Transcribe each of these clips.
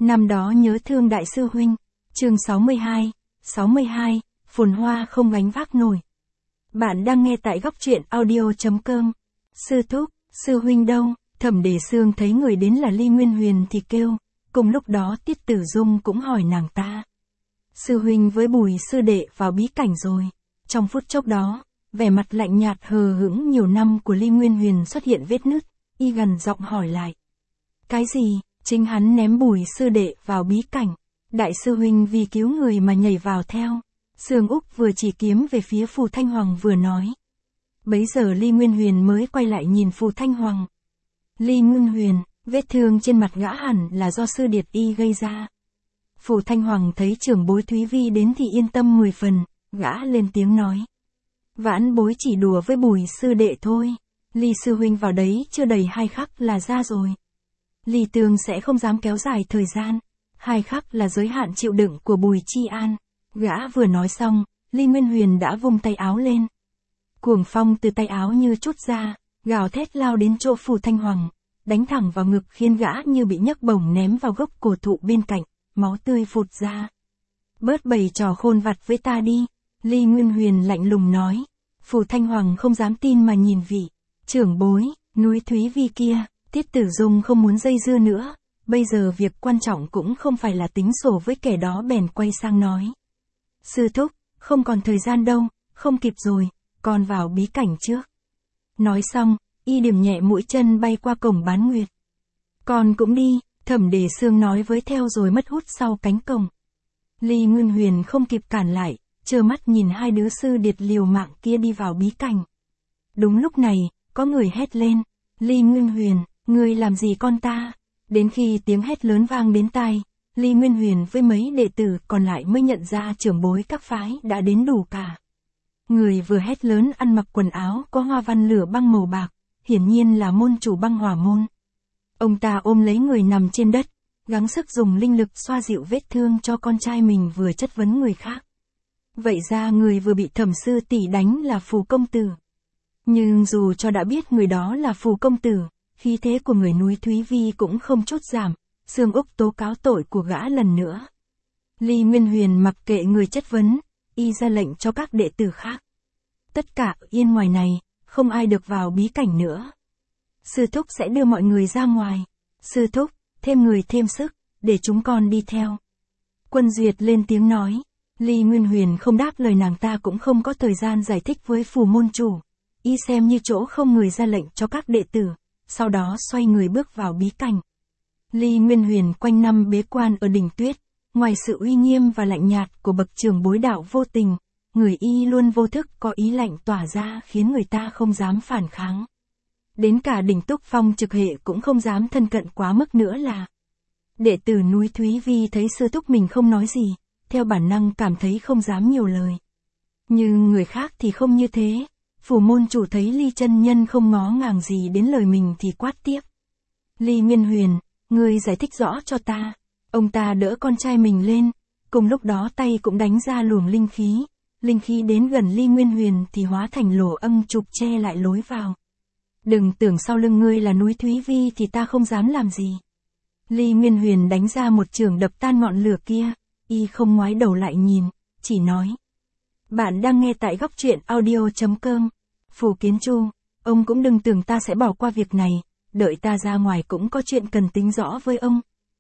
Năm đó nhớ thương đại sư huynh. Chương 62, phồn hoa không gánh vác nổi. Bạn đang nghe tại góc truyện audio.com. Sư thúc, sư huynh đâu? Thẩm Đề Xương thấy người đến là Ly Nguyên Huyền thì kêu, cùng lúc đó Tiết Tử Dung cũng hỏi nàng ta. Sư huynh với Bùi sư đệ vào bí cảnh rồi. Trong phút chốc đó, vẻ mặt lạnh nhạt hờ hững nhiều năm của Ly Nguyên Huyền xuất hiện vết nứt, y gần giọng hỏi lại. Cái gì? Chính hắn ném Bùi sư đệ vào bí cảnh. Đại sư huynh vì cứu người mà nhảy vào theo. Sương Úc vừa chỉ kiếm về phía Phù Thanh Hoàng vừa nói. Bấy giờ Ly Nguyên Huyền mới quay lại nhìn Phù Thanh Hoàng. Ly Nguyên Huyền, vết thương trên mặt gã hẳn là do sư điệt y gây ra. Phù Thanh Hoàng thấy trưởng bối Thúy Vi đến thì yên tâm 10 phần, gã lên tiếng nói. Vãn bối chỉ đùa với Bùi sư đệ thôi. Ly sư huynh vào đấy chưa đầy 2 khắc là ra rồi. Ly Tương sẽ không dám kéo dài thời gian. 2 khắc là giới hạn chịu đựng của Bùi Chi An. Gã vừa nói xong, Ly Nguyên Huyền đã vung tay áo lên. Cuồng phong từ tay áo như trút ra, gào thét lao đến chỗ Phù Thanh Hoàng, đánh thẳng vào ngực khiến gã như bị nhấc bổng ném vào gốc cổ thụ bên cạnh, máu tươi phụt ra. Bớt bày trò khôn vặt với ta đi, Ly Nguyên Huyền lạnh lùng nói. Phù Thanh Hoàng không dám tin mà nhìn vị trưởng bối, núi Thúy Vi kia. Tiết Tử Dung không muốn dây dưa nữa, bây giờ việc quan trọng cũng không phải là tính sổ với kẻ đó, bèn quay sang nói. Sư thúc, không còn thời gian đâu, không kịp rồi, con vào bí cảnh trước. Nói xong, y điểm nhẹ mũi chân bay qua cổng Bán Nguyệt. Con cũng đi, Thẩm Đề Xương nói với theo rồi mất hút sau cánh cổng. Ly Nguyên Huyền không kịp cản lại, trơ mắt nhìn hai đứa sư điệt liều mạng kia đi vào bí cảnh. Đúng lúc này, có người hét lên. Ly Nguyên Huyền, ngươi làm gì con ta? Đến khi tiếng hét lớn vang đến tai, Ly Nguyên Huyền với mấy đệ tử còn lại mới nhận ra trưởng bối các phái đã đến đủ cả. Người vừa hét lớn ăn mặc quần áo có hoa văn lửa băng màu bạc, hiển nhiên là môn chủ Băng Hỏa môn. Ông ta ôm lấy người nằm trên đất, gắng sức dùng linh lực xoa dịu vết thương cho con trai mình vừa chất vấn người khác. Vậy ra người vừa bị Thẩm sư tỷ đánh là Phù công tử. Nhưng dù cho đã biết người đó là Phù công tử, khí thế của người núi Thúy Vi cũng không chút giảm, Sương Úc tố cáo tội của gã lần nữa. Ly Nguyên Huyền mặc kệ người chất vấn, y ra lệnh cho các đệ tử khác. Tất cả yên ngoài này, không ai được vào bí cảnh nữa. Sư thúc sẽ đưa mọi người ra ngoài. Sư thúc, thêm người thêm sức, để chúng con đi theo. Quân Duyệt lên tiếng nói. Ly Nguyên Huyền không đáp lời, nàng ta cũng không có thời gian giải thích với Phù môn chủ. Y xem như chỗ không người ra lệnh cho các đệ tử, sau đó xoay người bước vào bí cảnh. Ly Nguyên Huyền quanh năm bế quan ở đỉnh tuyết, ngoài sự uy nghiêm và lạnh nhạt của bậc trưởng bối đạo vô tình, người y luôn vô thức có ý lạnh tỏa ra khiến người ta không dám phản kháng. Đến cả đỉnh Túc Phong trực hệ cũng không dám thân cận quá mức nữa là. Đệ tử núi Thúy Vi thấy sư thúc mình không nói gì, theo bản năng cảm thấy không dám nhiều lời. Nhưng người khác thì không như thế. Phù môn chủ thấy Ly chân nhân không ngó ngàng gì đến lời mình thì quát tiếp. Ly Nguyên Huyền, ngươi giải thích rõ cho ta. Ông ta đỡ con trai mình lên, cùng lúc đó tay cũng đánh ra luồng linh khí. Linh khí đến gần Ly Nguyên Huyền thì hóa thành lỗ âm trục che lại lối vào. Đừng tưởng sau lưng ngươi là núi Thúy Vi thì ta không dám làm gì. Ly Nguyên Huyền đánh ra một chưởng đập tan ngọn lửa kia, y không ngoái đầu lại nhìn, chỉ nói. Bạn đang nghe tại góc truyện audio.com. Phù Kiến Chu, ông cũng đừng tưởng ta sẽ bỏ qua việc này, đợi ta ra ngoài cũng có chuyện cần tính rõ với ông.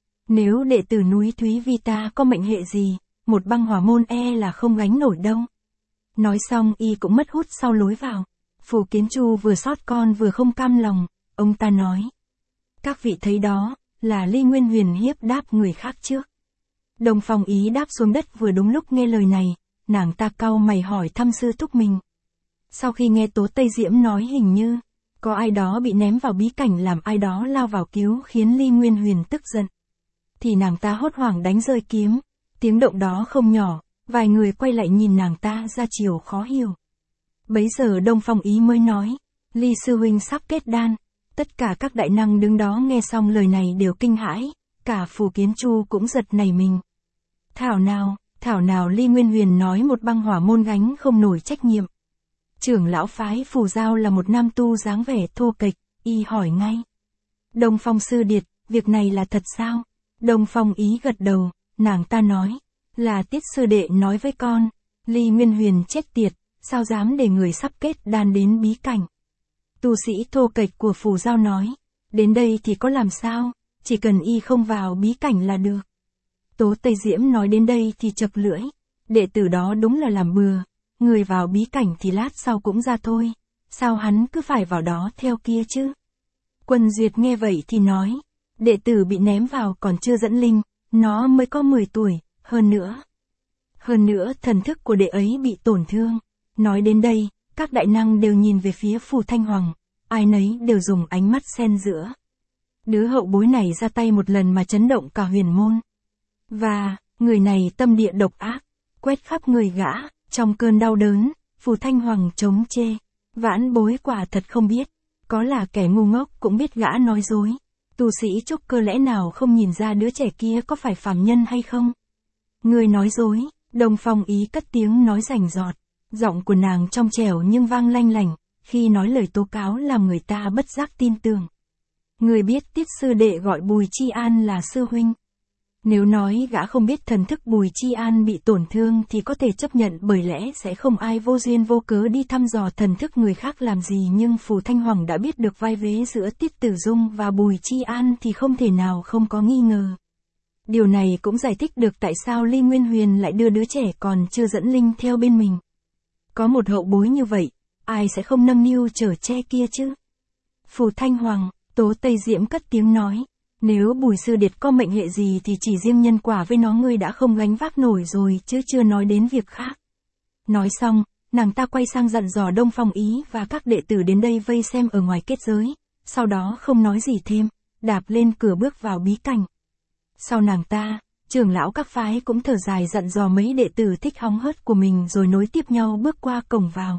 Nếu đệ tử núi Thúy Vi ta có mệnh hệ gì, một Băng Hỏa môn là không gánh nổi đâu. Nói xong y cũng mất hút sau lối vào. Phù Kiến Chu vừa xót con vừa không cam lòng, ông ta nói. Các vị thấy đó, là Ly Nguyên Huyền hiếp đáp người khác trước. Đồng Phong Ý đáp xuống đất vừa đúng lúc nghe lời này, nàng ta cau mày hỏi thăm sư thúc mình. Sau khi nghe Tố Tây Diễm nói hình như, có ai đó bị ném vào bí cảnh làm ai đó lao vào cứu khiến Ly Nguyên Huyền tức giận. Thì nàng ta hốt hoảng đánh rơi kiếm, tiếng động đó không nhỏ, vài người quay lại nhìn nàng ta ra chiều khó hiểu. Bấy giờ Đông Phong Ý mới nói, Ly sư huynh sắp kết đan. Tất cả các đại năng đứng đó nghe xong lời này đều kinh hãi, cả Phù Kiến Chu cũng giật nảy mình. Thảo nào Ly Nguyên Huyền nói một Băng Hỏa môn gánh không nổi trách nhiệm. Trưởng lão phái Phù Giao là một nam tu dáng vẻ thô kệch, y hỏi ngay. Đông Phong sư điệt, việc này là thật sao? Đông Phong Ý gật đầu, nàng ta nói, là Tiết sư đệ nói với con, Ly Nguyên Huyền chết tiệt, sao dám để người sắp kết đan đến bí cảnh. Tu sĩ thô kệch của Phù Giao nói, đến đây thì có làm sao, chỉ cần y không vào bí cảnh là được. Tố Tây Diễm nói đến đây thì chậc lưỡi, đệ tử đó đúng là làm bừa, người vào bí cảnh thì lát sau cũng ra thôi, sao hắn cứ phải vào đó theo kia chứ. Quân Duyệt nghe vậy thì nói, đệ tử bị ném vào còn chưa dẫn linh, nó mới có 10 tuổi, hơn nữa thần thức của đệ ấy bị tổn thương. Nói đến đây, các đại năng đều nhìn về phía Phù Thanh Hoàng, ai nấy đều dùng ánh mắt xen giữa. Đứa hậu bối này ra tay một lần mà chấn động cả huyền môn. Và, người này tâm địa độc ác, quét khắp người gã, trong cơn đau đớn, Phù Thanh Hoàng chống chê. Vãn bối quả thật không biết, có là kẻ ngu ngốc cũng biết gã nói dối. Tu sĩ trúc cơ lẽ nào không nhìn ra đứa trẻ kia có phải phàm nhân hay không? Người nói dối, Đông Phong Ý cất tiếng nói rành rọt, giọng của nàng trong trẻo nhưng vang lanh lảnh, khi nói lời tố cáo làm người ta bất giác tin tưởng. Người biết Tiết sư đệ gọi Bùi Chi An là sư huynh. Nếu nói gã không biết thần thức Bùi Chi An bị tổn thương thì có thể chấp nhận, bởi lẽ sẽ không ai vô duyên vô cớ đi thăm dò thần thức người khác làm gì, nhưng Phù Thanh Hoàng đã biết được vai vế giữa Tiết Tử Dung và Bùi Chi An thì không thể nào không có nghi ngờ. Điều này cũng giải thích được tại sao Ly Nguyên Huyền lại đưa đứa trẻ còn chưa dẫn linh theo bên mình. Có một hậu bối như vậy, ai sẽ không nâng niu chở che kia chứ? Phù Thanh Hoàng, Tố Tây Diễm cất tiếng nói, nếu Bùi sư điệt có mệnh hệ gì thì chỉ riêng nhân quả với nó ngươi đã không gánh vác nổi rồi, chứ chưa nói đến việc khác. Nói xong, nàng ta quay sang dặn dò Đông Phong Ý và các đệ tử đến đây vây xem ở ngoài kết giới, sau đó không nói gì thêm, đạp lên cửa bước vào bí cảnh. Sau nàng ta, trưởng lão các phái cũng thở dài dặn dò mấy đệ tử thích hóng hớt của mình rồi nối tiếp nhau bước qua cổng vào.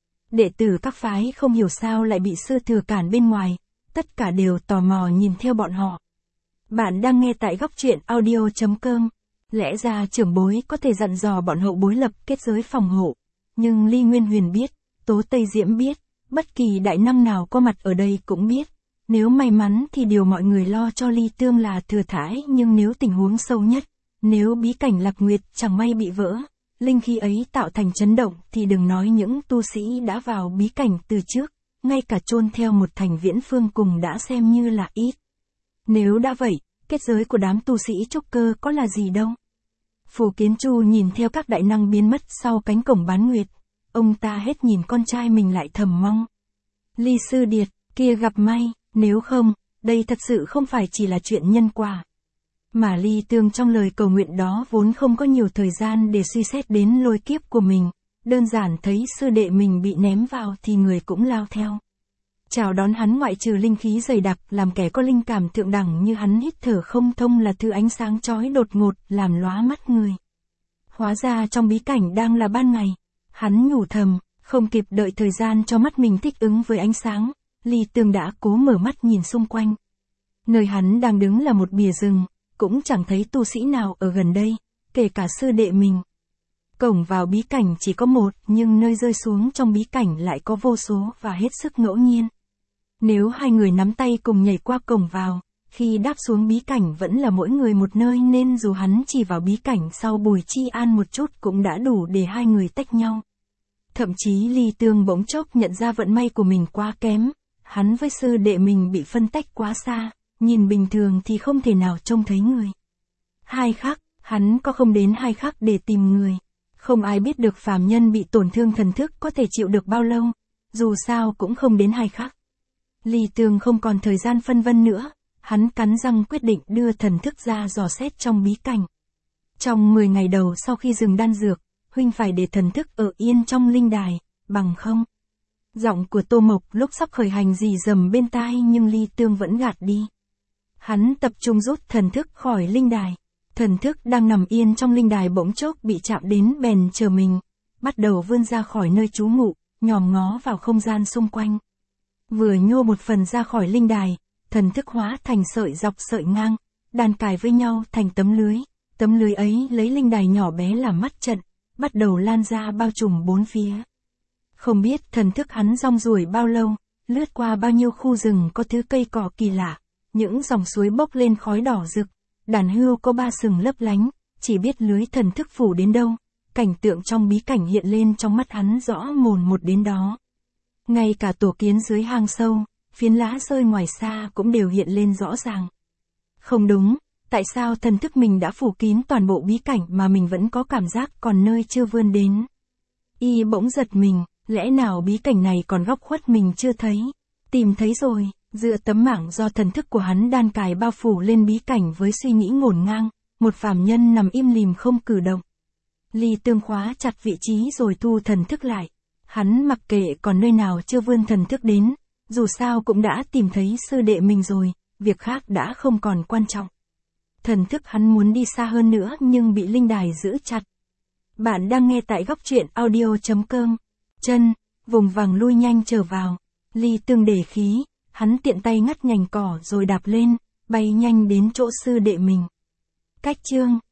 Đệ tử các phái không hiểu sao lại bị sư thừa cản bên ngoài, tất cả đều tò mò nhìn theo bọn họ. Bạn đang nghe tại góc truyện audio.com. Lẽ ra trưởng bối có thể dặn dò bọn hậu bối lập kết giới phòng hộ, nhưng Ly Nguyên Huyền biết, Tố Tây Diễm biết, bất kỳ đại năng nào có mặt ở đây cũng biết. Nếu may mắn thì điều mọi người lo cho Ly Tương là thừa thãi, nhưng nếu tình huống sâu nhất, nếu bí cảnh Lạc Nguyệt chẳng may bị vỡ, linh khí ấy tạo thành chấn động thì đừng nói những tu sĩ đã vào bí cảnh từ trước, ngay cả chôn theo một thành Viễn Phương cùng đã xem như là ít. Nếu đã vậy, kết giới của đám tu sĩ trúc cơ có là gì đâu. Phù Kiến Chu nhìn theo các đại năng biến mất sau cánh cổng bán nguyệt, ông ta hết nhìn con trai mình lại thầm mong. Ly sư điệt, kia gặp may, nếu không, đây thật sự không phải chỉ là chuyện nhân quả. Mà Ly Tương trong lời cầu nguyện đó vốn không có nhiều thời gian để suy xét đến lôi kiếp của mình, đơn giản thấy sư đệ mình bị ném vào thì người cũng lao theo. Chào đón hắn ngoại trừ linh khí dày đặc, làm kẻ có linh cảm thượng đẳng như hắn hít thở không thông là thứ ánh sáng chói đột ngột làm lóa mắt người. Hóa ra trong bí cảnh đang là ban ngày, hắn nhủ thầm, không kịp đợi thời gian cho mắt mình thích ứng với ánh sáng, Ly Tương đã cố mở mắt nhìn xung quanh. Nơi hắn đang đứng là một bìa rừng, cũng chẳng thấy tu sĩ nào ở gần đây, kể cả sư đệ mình. Cổng vào bí cảnh chỉ có một, nhưng nơi rơi xuống trong bí cảnh lại có vô số và hết sức ngẫu nhiên. Nếu hai người nắm tay cùng nhảy qua cổng vào, khi đáp xuống bí cảnh vẫn là mỗi người một nơi, nên dù hắn chỉ vào bí cảnh sau Bùi Chi An một chút cũng đã đủ để hai người tách nhau. Thậm chí Ly Tương bỗng chốc nhận ra vận may của mình quá kém, hắn với sư đệ mình bị phân tách quá xa, nhìn bình thường thì không thể nào trông thấy người. Hai khắc, hắn có không đến hai khắc để tìm người. Không ai biết được phàm nhân bị tổn thương thần thức có thể chịu được bao lâu, dù sao cũng không đến hai khắc. Ly Tương không còn thời gian phân vân nữa, hắn cắn răng quyết định đưa thần thức ra dò xét trong bí cảnh. Trong 10 ngày đầu sau khi dừng đan dược, huynh phải để thần thức ở yên trong linh đài, bằng không. Giọng của Tô Mộc lúc sắp khởi hành rì rầm bên tai nhưng Ly Tương vẫn gạt đi. Hắn tập trung rút thần thức khỏi linh đài. Thần thức đang nằm yên trong linh đài bỗng chốc bị chạm đến bèn chờ mình, bắt đầu vươn ra khỏi nơi trú ngụ, nhòm ngó vào không gian xung quanh. Vừa nhô một phần ra khỏi linh đài, thần thức hóa thành sợi dọc sợi ngang, đan cài với nhau thành tấm lưới. Tấm lưới ấy lấy linh đài nhỏ bé làm mắt trận, bắt đầu lan ra bao trùm bốn phía. Không biết thần thức hắn rong ruổi bao lâu, lướt qua bao nhiêu khu rừng có thứ cây cỏ kỳ lạ, những dòng suối bốc lên khói đỏ rực, đàn hươu có 3 sừng lấp lánh, chỉ biết lưới thần thức phủ đến đâu, cảnh tượng trong bí cảnh hiện lên trong mắt hắn rõ mồn một đến đó. Ngay cả tổ kiến dưới hang sâu, phiến lá rơi ngoài xa cũng đều hiện lên rõ ràng. Không đúng, tại sao thần thức mình đã phủ kín toàn bộ bí cảnh mà mình vẫn có cảm giác còn nơi chưa vươn đến? Y bỗng giật mình, lẽ nào bí cảnh này còn góc khuất mình chưa thấy? Tìm thấy rồi, dựa tấm mảng do thần thức của hắn đan cài bao phủ lên bí cảnh với suy nghĩ ngổn ngang, một phàm nhân nằm im lìm không cử động. Ly Tương khóa chặt vị trí rồi thu thần thức lại. Hắn mặc kệ còn nơi nào chưa vươn thần thức đến, dù sao cũng đã tìm thấy sư đệ mình rồi, việc khác đã không còn quan trọng. Thần thức hắn muốn đi xa hơn nữa nhưng bị linh đài giữ chặt. Bạn đang nghe tại góc truyện audio.com. Chân, vùng vằng lui nhanh trở vào. Ly Tương để khí, hắn tiện tay ngắt nhành cỏ rồi đạp lên, bay nhanh đến chỗ sư đệ mình. Cách chương